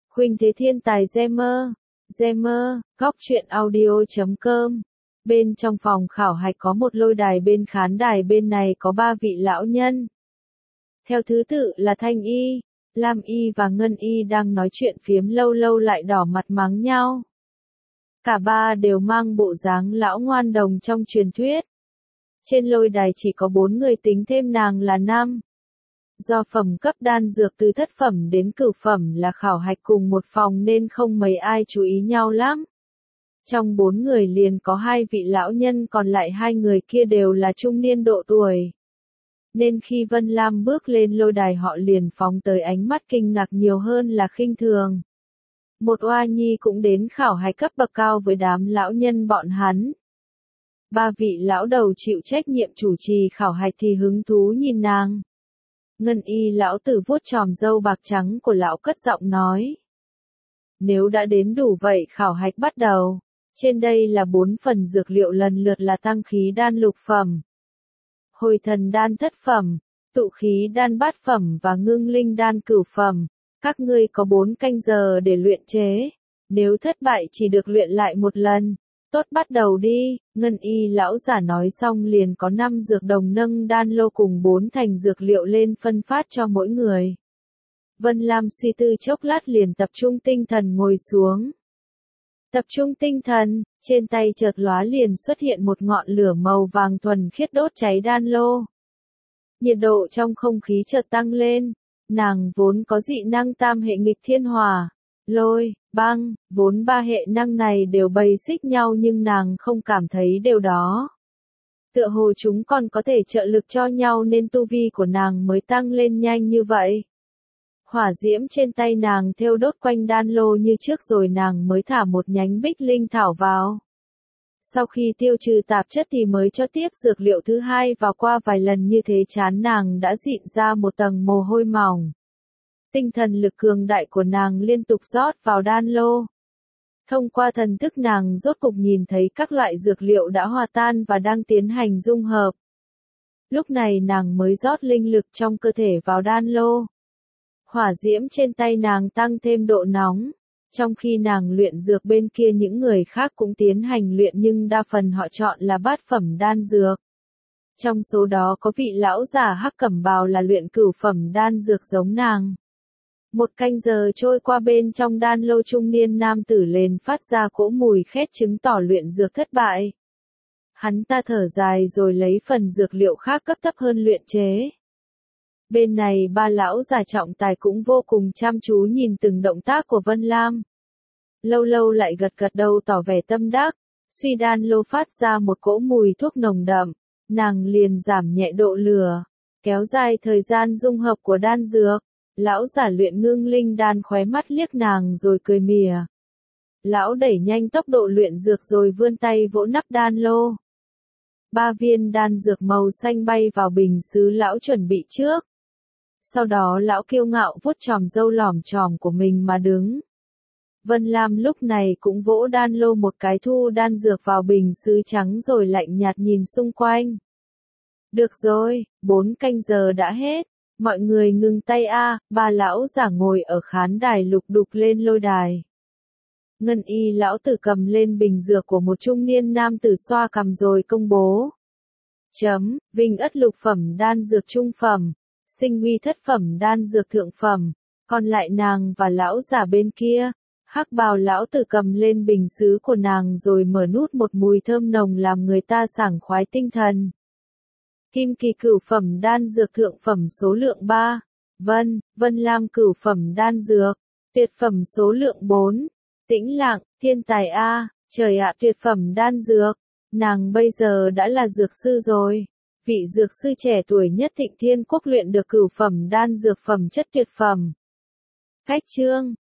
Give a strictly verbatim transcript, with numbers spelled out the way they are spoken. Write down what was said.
Khuynh Thế Thiên Tài Gamer, Gamer, góc truyện audio chấm com. Bên trong phòng khảo hạch có một lôi đài, bên khán đài bên này có ba vị lão nhân. Theo thứ tự là Thanh Y, Lam Y và Ngân Y đang nói chuyện phiếm, lâu lâu lại đỏ mặt mắng nhau. Cả ba đều mang bộ dáng lão ngoan đồng trong truyền thuyết. Trên lôi đài chỉ có bốn người, tính thêm nàng là năm. Do phẩm cấp đan dược từ thất phẩm đến cửu phẩm là khảo hạch cùng một phòng nên không mấy ai chú ý nhau lắm. Trong bốn người liền có hai vị lão nhân, còn lại hai người kia đều là trung niên độ tuổi. Nên khi Vân Lam bước lên lôi đài họ liền phóng tới ánh mắt kinh ngạc nhiều hơn là khinh thường. Một oa nhi cũng đến khảo hạch cấp bậc cao với đám lão nhân bọn hắn. Ba vị lão đầu chịu trách nhiệm chủ trì khảo hạch thì hứng thú nhìn nàng. Ngân Y lão tử vuốt chòm râu bạc trắng của lão cất giọng nói. Nếu đã đến đủ vậy khảo hạch bắt đầu. Trên đây là bốn phần dược liệu, lần lượt là tăng khí đan lục phẩm, hồi thần đan thất phẩm, tụ khí đan bát phẩm và ngưng linh đan cửu phẩm. Các ngươi có bốn canh giờ để luyện chế. Nếu thất bại chỉ được luyện lại một lần. Tốt, bắt đầu đi. Ngân Y lão giả nói xong liền có năm dược đồng nâng đan lô cùng bốn thành dược liệu lên phân phát cho mỗi người. Vân Lam suy tư chốc lát liền tập trung tinh thần ngồi xuống. Tập trung tinh thần, trên tay chợt lóa liền xuất hiện một ngọn lửa màu vàng thuần khiết đốt cháy đan lô. Nhiệt độ trong không khí chợt tăng lên. Nàng vốn có dị năng tam hệ nghịch thiên hỏa, lôi, băng, vốn ba hệ năng này đều bầy xích nhau nhưng nàng không cảm thấy điều đó. Tựa hồ chúng còn có thể trợ lực cho nhau nên tu vi của nàng mới tăng lên nhanh như vậy. Hỏa diễm trên tay nàng thêu đốt quanh đan lô như trước rồi nàng mới thả một nhánh bích linh thảo vào. Sau khi tiêu trừ tạp chất thì mới cho tiếp dược liệu thứ hai vào, qua vài lần như thế trán nàng đã dịn ra một tầng mồ hôi mỏng. Tinh thần lực cường đại của nàng liên tục rót vào đan lô. Thông qua thần thức nàng rốt cục nhìn thấy các loại dược liệu đã hòa tan và đang tiến hành dung hợp. Lúc này nàng mới rót linh lực trong cơ thể vào đan lô. Hỏa diễm trên tay nàng tăng thêm độ nóng. Trong khi nàng luyện dược bên kia những người khác cũng tiến hành luyện nhưng đa phần họ chọn là bát phẩm đan dược. Trong số đó có vị lão giả hắc cẩm bào là luyện cửu phẩm đan dược giống nàng. Một canh giờ trôi qua, bên trong đan lô trung niên nam tử lên phát ra cỗ mùi khét chứng tỏ luyện dược thất bại. Hắn ta thở dài rồi lấy phần dược liệu khác cấp thấp hơn luyện chế. Bên này ba lão già trọng tài cũng vô cùng chăm chú nhìn từng động tác của Vân Lam. Lâu lâu lại gật gật đầu tỏ vẻ tâm đắc. Suy đan lô phát ra một cỗ mùi thuốc nồng đậm, nàng liền giảm nhẹ độ lửa, kéo dài thời gian dung hợp của đan dược. Lão giả luyện ngưng linh đan khóe mắt liếc nàng rồi cười mỉa. Lão đẩy nhanh tốc độ luyện dược rồi vươn tay vỗ nắp đan lô. Ba viên đan dược màu xanh bay vào bình sứ lão chuẩn bị trước. Sau đó lão kiêu ngạo vuốt chòm râu lỏm chòm của mình mà đứng. Vân Lam lúc này cũng vỗ đan lô một cái, thu đan dược vào bình sứ trắng rồi lạnh nhạt nhìn xung quanh. Được rồi, bốn canh giờ đã hết. Mọi người ngừng tay a. Ba lão giả ngồi ở khán đài lục đục lên lôi đài. Ngân Y lão tử cầm lên bình dược của một trung niên nam tử xoa cằm rồi công bố. Chấm, Vinh Ất lục phẩm đan dược trung phẩm, Sinh Uy thất phẩm đan dược thượng phẩm. Còn lại nàng và lão giả bên kia. Hắc bào lão tử cầm lên bình sứ của nàng rồi mở nút, một mùi thơm nồng làm người ta sảng khoái tinh thần. Kim Kỳ cửu phẩm đan dược thượng phẩm số lượng ba. Vân, Vân Lam cửu phẩm đan dược. Tuyệt phẩm số lượng bốn. Tĩnh Lặng, thiên tài A, trời ạ, tuyệt phẩm đan dược. Nàng bây giờ đã là dược sư rồi. Vị dược sư trẻ tuổi nhất Thịnh Thiên Quốc luyện được cửu phẩm đan dược phẩm chất tuyệt phẩm. Cách chương.